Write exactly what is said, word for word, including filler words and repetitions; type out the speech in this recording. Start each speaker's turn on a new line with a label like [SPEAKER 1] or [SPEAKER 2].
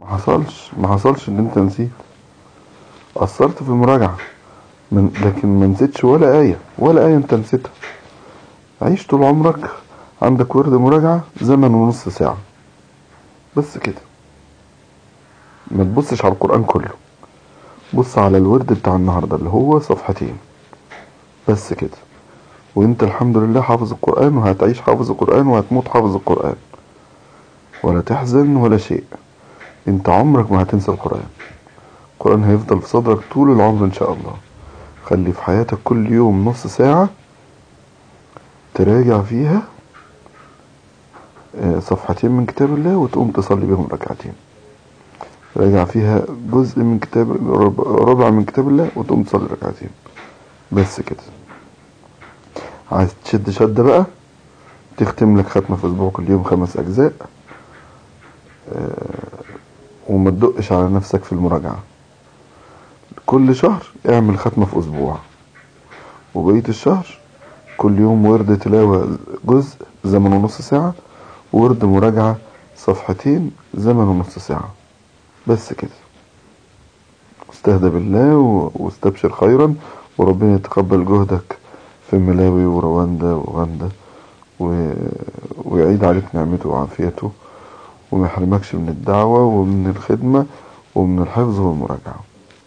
[SPEAKER 1] ما حصلش ما حصلش ان انت نسيت. قصرت في المراجعة من لكن ما نسيتش ولا آية ولا آية انت نسيتها. عيش طول عمرك عندك ورد مراجعة زمن ونص ساعة بس كده. ما تبصش على القرآن كله، بص على الورد بتاع النهاردة اللي هو صفحتين بس كده، وانت الحمد لله حافظ القرآن، وهتعيش حافظ القرآن، وهتموت حافظ القرآن، ولا تحزن ولا شيء. انت عمرك ما هتنسى القرآن. القرآن هيفضل في صدرك طول العمر ان شاء الله. خلي في حياتك كل يوم نص ساعة تراجع فيها صفحتين من كتاب الله، وتقوم تصلي بهم ركعتين. راجع فيها جزء من كتاب ربع من كتاب الله، وتقوم تصلي ركعتين بس كده. عايز تشد شدة بقى، تختم لك ختمة في اسبوع كل يوم خمس اجزاء، وما تدقش على نفسك في المراجعة. كل شهر اعمل ختمة في اسبوع، وبقية الشهر كل يوم ورد تلاوة جزء زمن ونص ساعة، ورد مراجعة صفحتين زمن ونص ساعة بس كده. استهدى بالله واستبشر خيرا، وربنا يتقبل جهدك في ملاوي ورواندا وغندا، و... ويعيد عليك نعمته وعافيته، وما يحرمكش من الدعوة ومن الخدمة ومن الحفظ والمراجعة.